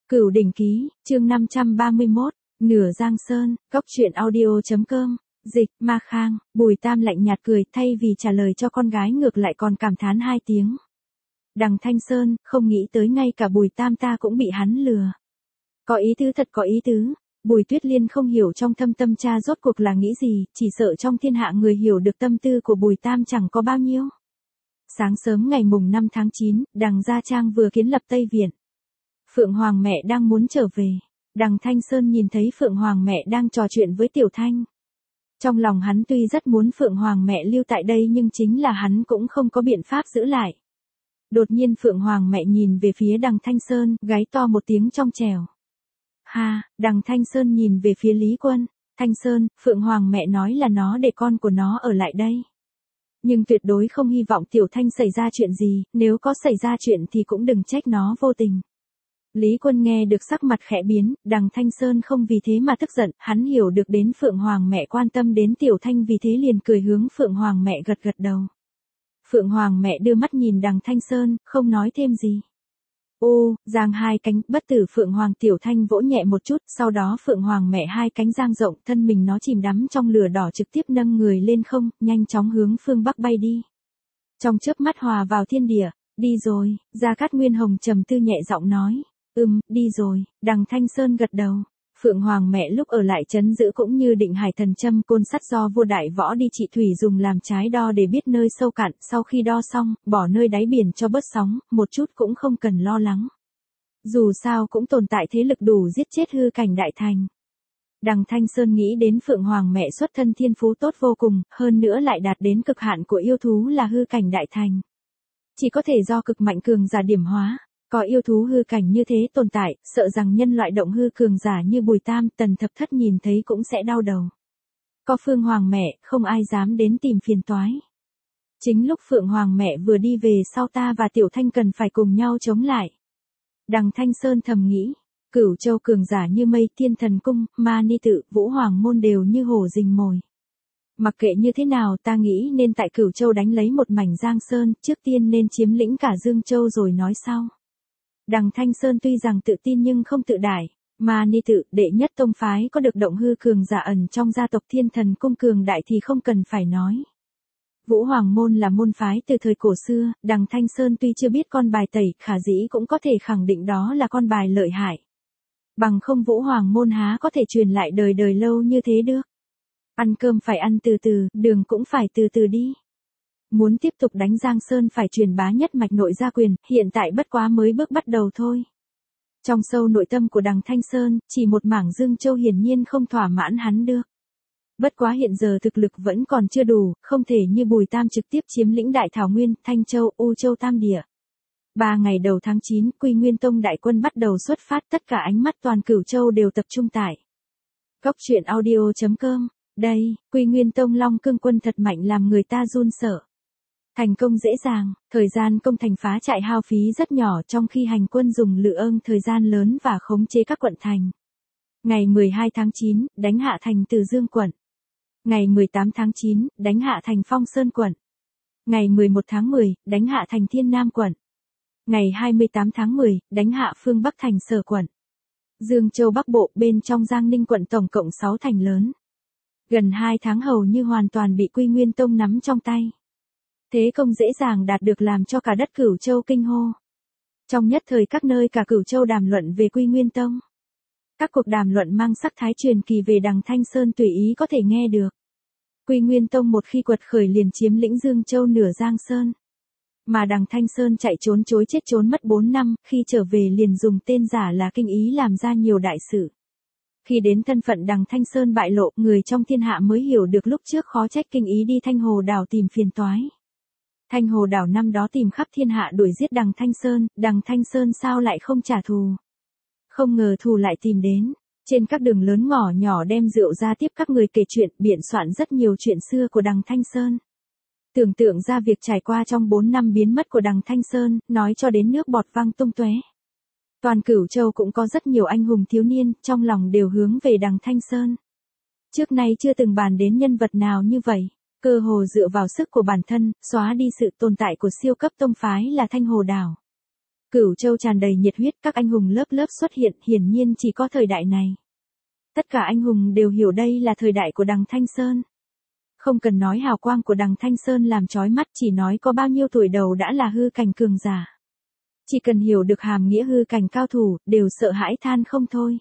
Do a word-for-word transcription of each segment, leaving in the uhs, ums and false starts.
Cửu đỉnh ký, chương năm trăm ba mươi mốt, nửa Giang Sơn, góc truyện audio.com, dịch, Ma Khang, Bùi Tam lạnh nhạt cười thay vì trả lời cho con gái ngược lại còn cảm thán hai tiếng. Đằng Thanh Sơn, không nghĩ tới ngay cả Bùi Tam ta cũng bị hắn lừa. Có ý tứ thật có ý tứ, Bùi Tuyết Liên không hiểu trong thâm tâm cha rốt cuộc là nghĩ gì, chỉ sợ trong thiên hạ người hiểu được tâm tư của Bùi Tam chẳng có bao nhiêu. Sáng sớm ngày mùng năm tháng chín, đằng Gia Trang vừa kiến lập Tây Viện. Phượng Hoàng mẹ đang muốn trở về. Đằng Thanh Sơn nhìn thấy Phượng Hoàng mẹ đang trò chuyện với Tiểu Thanh. Trong lòng hắn tuy rất muốn Phượng Hoàng mẹ lưu tại đây nhưng chính là hắn cũng không có biện pháp giữ lại. Đột nhiên Phượng Hoàng mẹ nhìn về phía đằng Thanh Sơn, gáy to một tiếng trong trẻo. Ha, đằng Thanh Sơn nhìn về phía Lý Quân. Thanh Sơn, Phượng Hoàng mẹ nói là nó để con của nó ở lại đây. Nhưng tuyệt đối không hy vọng Tiểu Thanh xảy ra chuyện gì, nếu có xảy ra chuyện thì cũng đừng trách nó vô tình. Lý Quân nghe được sắc mặt khẽ biến, đằng Thanh Sơn không vì thế mà tức giận, hắn hiểu được đến Phượng Hoàng mẹ quan tâm đến Tiểu Thanh vì thế liền cười hướng Phượng Hoàng mẹ gật gật đầu. Phượng Hoàng mẹ đưa mắt nhìn đằng Thanh Sơn, không nói thêm gì. Ô, giang hai cánh, bất tử Phượng Hoàng Tiểu Thanh vỗ nhẹ một chút, sau đó Phượng Hoàng mẹ hai cánh giang rộng, thân mình nó chìm đắm trong lửa đỏ trực tiếp nâng người lên không, nhanh chóng hướng phương Bắc bay đi. Trong chớp mắt hòa vào thiên địa, đi rồi, Gia Cát Nguyên Hồng trầm tư nhẹ giọng nói. Ừm, đi rồi, đằng Thanh Sơn gật đầu. Phượng Hoàng mẹ lúc ở lại trấn giữ cũng như định hải thần châm côn sắt do vua đại võ đi trị thủy dùng làm trái đo để biết nơi sâu cạn, sau khi đo xong, bỏ nơi đáy biển cho bớt sóng, một chút cũng không cần lo lắng. Dù sao cũng tồn tại thế lực đủ giết chết hư cảnh đại thành. Đằng Thanh Sơn nghĩ đến Phượng Hoàng mẹ xuất thân thiên phú tốt vô cùng, hơn nữa lại đạt đến cực hạn của yêu thú là hư cảnh đại thành. Chỉ có thể do cực mạnh cường giả điểm hóa. Có yêu thú hư cảnh như thế tồn tại, sợ rằng nhân loại động hư cường giả như Bùi Tam, Tần Thập Thất nhìn thấy cũng sẽ đau đầu. Có Phương Hoàng mẹ, không ai dám đến tìm phiền toái. Chính lúc Phượng Hoàng mẹ vừa đi về sau ta và Tiểu Thanh cần phải cùng nhau chống lại. Đằng Thanh Sơn thầm nghĩ, Cửu Châu cường giả như Mây Thiên Thần Cung, Ma Ni Tự, Vũ Hoàng Môn đều như hổ rình mồi. Mặc kệ như thế nào ta nghĩ nên tại Cửu Châu đánh lấy một mảnh Giang Sơn, trước tiên nên chiếm lĩnh cả Dương Châu rồi nói sau. Đằng Thanh Sơn tuy rằng tự tin nhưng không tự đại, mà Ni Tự, đệ nhất tông phái có được động hư cường giả ẩn trong gia tộc Thiên Thần Cung cường đại thì không cần phải nói. Vũ Hoàng Môn là môn phái từ thời cổ xưa, đằng Thanh Sơn tuy chưa biết con bài tẩy, khả dĩ cũng có thể khẳng định đó là con bài lợi hại. Bằng không Vũ Hoàng Môn há có thể truyền lại đời đời lâu như thế được. Ăn cơm phải ăn từ từ, đường cũng phải từ từ đi. Muốn tiếp tục đánh Giang Sơn phải truyền bá nhất mạch nội gia quyền, hiện tại bất quá mới bước bắt đầu thôi. Trong sâu nội tâm của đằng Thanh Sơn, chỉ một mảng Dương Châu hiển nhiên không thỏa mãn hắn được. Bất quá hiện giờ thực lực vẫn còn chưa đủ, không thể như Bùi Tam trực tiếp chiếm lĩnh Đại Thảo Nguyên, Thanh Châu, U Châu Tam Địa. Ba ngày đầu tháng chín, Quy Nguyên Tông đại quân bắt đầu xuất phát, tất cả ánh mắt toàn Cửu Châu đều tập trung tại góc truyện audio.com. Đây, Quy Nguyên Tông Long Cương quân thật mạnh làm người ta run sợ. Thành công dễ dàng, thời gian công thành phá trại hao phí rất nhỏ trong khi hành quân dùng lự ương thời gian lớn và khống chế các quận thành. Ngày mười hai tháng chín, đánh hạ thành Từ Dương quận. Ngày mười tám tháng chín, đánh hạ thành Phong Sơn quận. Ngày mười một tháng mười, đánh hạ thành Thiên Nam quận. Ngày hai mươi tám tháng mười, đánh hạ phương Bắc thành Sở quận. Dương Châu Bắc Bộ bên trong Giang Ninh quận tổng cộng sáu thành lớn. Gần hai tháng hầu như hoàn toàn bị Quy Nguyên Tông nắm trong tay. Thế công dễ dàng đạt được làm cho cả đất Cửu Châu kinh hô. Trong nhất thời các nơi cả Cửu Châu đàm luận về Quy Nguyên Tông. Các cuộc đàm luận mang sắc thái truyền kỳ về đằng Thanh Sơn tùy ý có thể nghe được. Quy Nguyên Tông một khi quật khởi liền chiếm lĩnh Dương Châu nửa Giang Sơn. Mà đằng Thanh Sơn chạy trốn chối chết trốn mất bốn năm, khi trở về liền dùng tên giả là Kinh Ý làm ra nhiều đại sự. Khi đến thân phận đằng Thanh Sơn bại lộ, người trong thiên hạ mới hiểu được lúc trước khó trách Kinh Ý đi Thanh Hồ Đảo tìm phiền toái. Thanh Hồ Đảo năm đó tìm khắp thiên hạ đuổi giết đằng Thanh Sơn, đằng Thanh Sơn sao lại không trả thù. Không ngờ thù lại tìm đến, trên các đường lớn ngõ nhỏ đem rượu ra tiếp các người kể chuyện, biện soạn rất nhiều chuyện xưa của đằng Thanh Sơn. Tưởng tượng ra việc trải qua trong bốn năm biến mất của đằng Thanh Sơn, nói cho đến nước bọt văng tung tóe. Toàn Cửu Châu cũng có rất nhiều anh hùng thiếu niên, trong lòng đều hướng về đằng Thanh Sơn. Trước nay chưa từng bàn đến nhân vật nào như vậy. Cơ hồ dựa vào sức của bản thân, xóa đi sự tồn tại của siêu cấp tông phái là Thanh Hồ Đảo. Cửu Châu tràn đầy nhiệt huyết, các anh hùng lớp lớp xuất hiện, hiển nhiên chỉ có thời đại này. Tất cả anh hùng đều hiểu đây là thời đại của Đằng Thanh Sơn. Không cần nói hào quang của Đằng Thanh Sơn làm chói mắt, chỉ nói có bao nhiêu tuổi đầu đã là hư cảnh cường giả. Chỉ cần hiểu được hàm nghĩa hư cảnh cao thủ, đều sợ hãi than không thôi.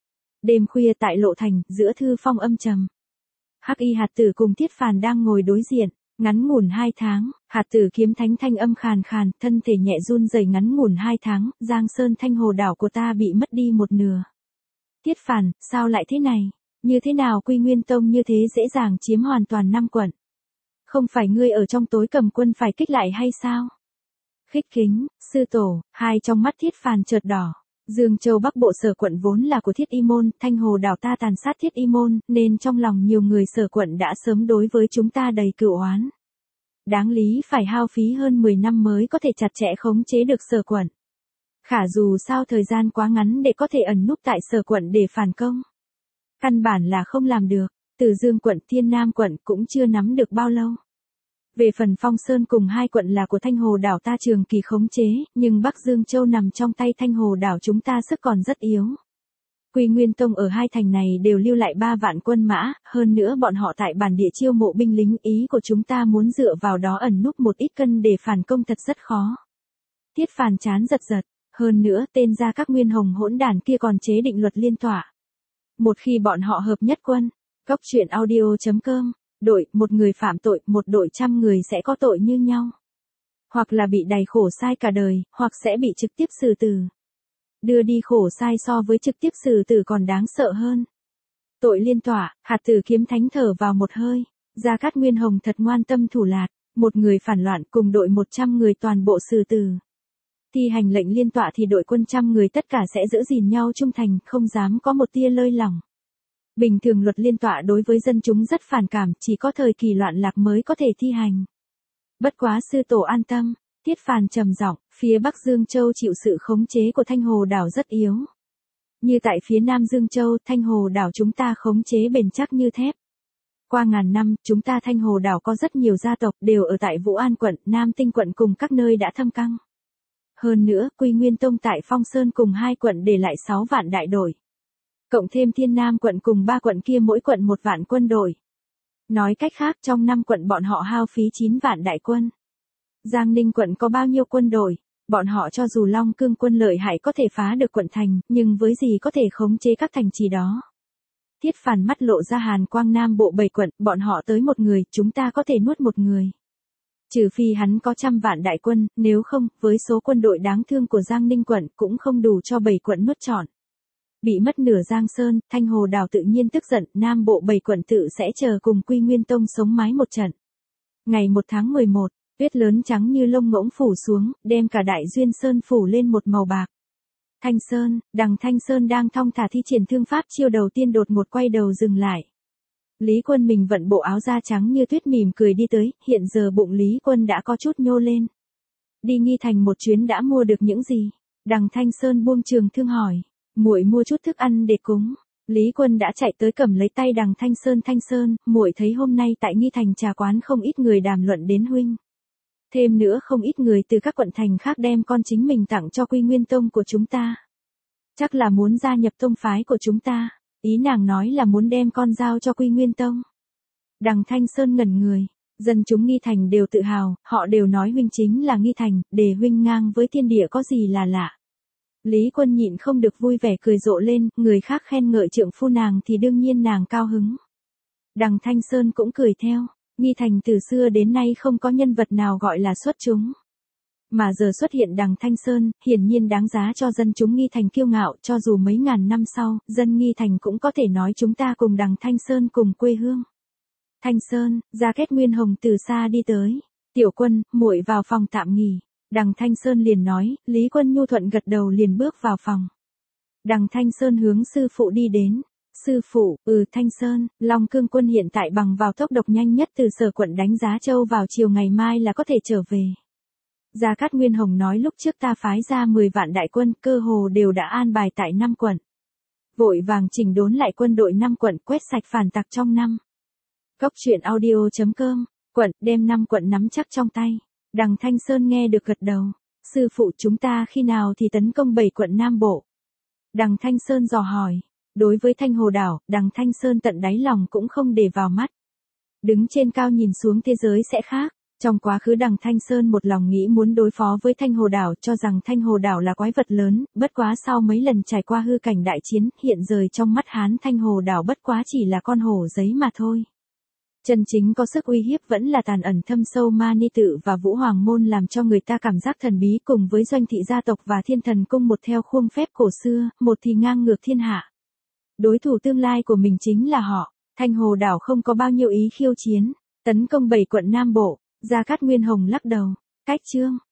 Đêm khuya tại Lộ Thành, giữa thư phong âm trầm. Hắc Y Hạt Tử cùng Thiết Phàn đang ngồi đối diện, ngắn ngủn hai tháng, Hạt Tử kiếm thánh thanh âm khàn khàn, thân thể nhẹ run rẩy ngắn ngủn hai tháng, Giang Sơn Thanh Hồ đảo của ta bị mất đi một nửa. Thiết Phàn, sao lại thế này? Như thế nào Quy Nguyên Tông như thế dễ dàng chiếm hoàn toàn năm quận? Không phải ngươi ở trong tối cầm quân phải kích lại hay sao? Khích kính, sư tổ, hai trong mắt Thiết Phàn chợt đỏ. Dương Châu Bắc Bộ Sở quận vốn là của Thiết Y môn, Thanh Hồ đảo ta tàn sát Thiết Y môn, nên trong lòng nhiều người Sở quận đã sớm đối với chúng ta đầy cừu oán. Đáng lý phải hao phí hơn mười năm mới có thể chặt chẽ khống chế được Sở quận. Khả dù sao thời gian quá ngắn để có thể ẩn núp tại Sở quận để phản công. Căn bản là không làm được, Từ Dương quận, Thiên Nam quận cũng chưa nắm được bao lâu. Về phần Phong Sơn cùng hai quận là của Thanh Hồ đảo ta trường kỳ khống chế, nhưng Bắc Dương Châu nằm trong tay Thanh Hồ đảo chúng ta sức còn rất yếu. Quy Nguyên Tông ở hai thành này đều lưu lại ba vạn quân mã, hơn nữa bọn họ tại bản địa chiêu mộ binh lính, ý của chúng ta muốn dựa vào đó ẩn núp một ít cân để phản công thật rất khó. Thiết Phàn chán giật giật, hơn nữa tên gia các nguyên hồng hỗn đản kia còn chế định luật liên tỏa. Một khi bọn họ hợp nhất quân, Cốc truyện audio chấm com, đội, một người phạm tội, một đội trăm người sẽ có tội như nhau. Hoặc là bị đày khổ sai cả đời, hoặc sẽ bị trực tiếp xử tử. Đưa đi khổ sai so với trực tiếp xử tử còn đáng sợ hơn. Tội liên tỏa, Hạt Tử kiếm thánh thở vào một hơi. Gia Cát Nguyên Hồng thật ngoan tâm thủ lạt, một người phản loạn cùng đội một trăm người toàn bộ xử tử. Thi hành lệnh liên tỏa thì đội quân trăm người tất cả sẽ giữ gìn nhau trung thành, không dám có một tia lơi lỏng. Bình thường luật liên tỏa đối với dân chúng rất phản cảm, chỉ có thời kỳ loạn lạc mới có thể thi hành. Bất quá sư tổ an tâm, Thiết Phàn trầm giọng, phía Bắc Dương Châu chịu sự khống chế của Thanh Hồ đảo rất yếu. Như tại phía Nam Dương Châu, Thanh Hồ đảo chúng ta khống chế bền chắc như thép. Qua ngàn năm, chúng ta Thanh Hồ đảo có rất nhiều gia tộc đều ở tại Vũ An quận, Nam Tinh quận cùng các nơi đã thâm căng. Hơn nữa, Quy Nguyên Tông tại Phong Sơn cùng hai quận để lại sáu vạn đại đội. Cộng thêm Thiên Nam quận cùng ba quận kia mỗi quận một vạn quân đội. Nói cách khác trong năm quận bọn họ hao phí chín vạn đại quân. Giang Ninh quận có bao nhiêu quân đội, bọn họ cho dù Long Cương quân lợi hại có thể phá được quận thành, nhưng với gì có thể khống chế các thành trì đó. Thiết Phàn mắt lộ ra hàn quang, Nam Bộ bảy quận, bọn họ tới một người, chúng ta có thể nuốt một người. Trừ phi hắn có trăm vạn đại quân, nếu không, với số quân đội đáng thương của Giang Ninh quận cũng không đủ cho bảy quận nuốt trọn. Bị mất nửa Giang Sơn, Thanh Hồ đảo tự nhiên tức giận, Nam Bộ bảy quận tự sẽ chờ cùng Quy Nguyên Tông sống mái một trận. Ngày một tháng mười một, tuyết lớn trắng như lông ngỗng phủ xuống, đem cả Đại Duyên Sơn phủ lên một màu bạc. Thanh Sơn, Đằng Thanh Sơn đang thong thả thi triển thương pháp chiêu đầu tiên đột ngột quay đầu dừng lại. Lý Quân mình vận bộ áo da trắng như tuyết mỉm cười đi tới, hiện giờ bụng Lý Quân đã có chút nhô lên. Đi Nghi Thành một chuyến đã mua được những gì? Đằng Thanh Sơn buông trường thương hỏi. Muội mua chút thức ăn để cúng. Lý Quân đã chạy tới cầm lấy tay Đằng Thanh Sơn. Thanh Sơn, muội thấy hôm nay tại Nghi Thành trà quán không ít người đàm luận đến huynh. Thêm nữa không ít người từ các quận thành khác đem con chính mình tặng cho Quy Nguyên Tông của chúng ta. Chắc là muốn gia nhập tông phái của chúng ta. Ý nàng nói là muốn đem con giao cho Quy Nguyên Tông. Đằng Thanh Sơn ngẩn người. Dân chúng Nghi Thành đều tự hào, họ đều nói huynh chính là Nghi Thành, để huynh ngang với thiên địa có gì là lạ. Lý Quân nhịn không được vui vẻ cười rộ lên, người khác khen ngợi trượng phu nàng thì đương nhiên nàng cao hứng. Đằng Thanh Sơn cũng cười theo, Nghi Thành từ xưa đến nay không có nhân vật nào gọi là xuất chúng. Mà giờ xuất hiện Đằng Thanh Sơn, hiển nhiên đáng giá cho dân chúng Nghi Thành kiêu ngạo, cho dù mấy ngàn năm sau, dân Nghi Thành cũng có thể nói chúng ta cùng Đằng Thanh Sơn cùng quê hương. Thanh Sơn, Gia Kết Nguyên Hồng từ xa đi tới. Tiểu Quân, muội vào phòng tạm nghỉ. Đằng Thanh Sơn liền nói, Lý Quân nhu thuận gật đầu liền bước vào phòng. Đằng Thanh Sơn hướng sư phụ đi đến. Sư phụ, ừ Thanh Sơn, Long Cương quân hiện tại bằng vào tốc độc nhanh nhất từ Sở quận đánh Giá Châu vào chiều ngày mai là có thể trở về. Gia Cát Nguyên Hồng nói lúc trước ta phái ra mười vạn đại quân, cơ hồ đều đã an bài tại năm quận. Vội vàng chỉnh đốn lại quân đội năm quận, quét sạch phản tặc trong năm. Cốc truyện audio chấm com, quận, đem năm quận nắm chắc trong tay. Đằng Thanh Sơn nghe được gật đầu. Sư phụ chúng ta khi nào thì tấn công bảy quận Nam Bộ? Đằng Thanh Sơn dò hỏi. Đối với Thanh Hồ Đảo, đằng Thanh Sơn tận đáy lòng cũng không để vào mắt. Đứng trên cao nhìn xuống thế giới sẽ khác. Trong quá khứ đằng Thanh Sơn một lòng nghĩ muốn đối phó với Thanh Hồ Đảo, cho rằng Thanh Hồ Đảo là quái vật lớn, bất quá sau mấy lần trải qua hư cảnh đại chiến, hiện giờ trong mắt hắn Thanh Hồ Đảo bất quá chỉ là con hổ giấy mà thôi. Chân chính có sức uy hiếp vẫn là tàn ẩn thâm sâu Ma Ni Tự và Vũ Hoàng Môn, làm cho người ta cảm giác thần bí, cùng với Doanh Thị gia tộc và Thiên Thần Cung, một theo khuôn phép cổ xưa, một thì ngang ngược thiên hạ. Đối thủ tương lai của mình chính là họ. Thanh Hồ Đảo không có bao nhiêu ý khiêu chiến, tấn công bảy quận Nam Bộ. Gia Cát Nguyên Hồng lắc đầu. Cách chương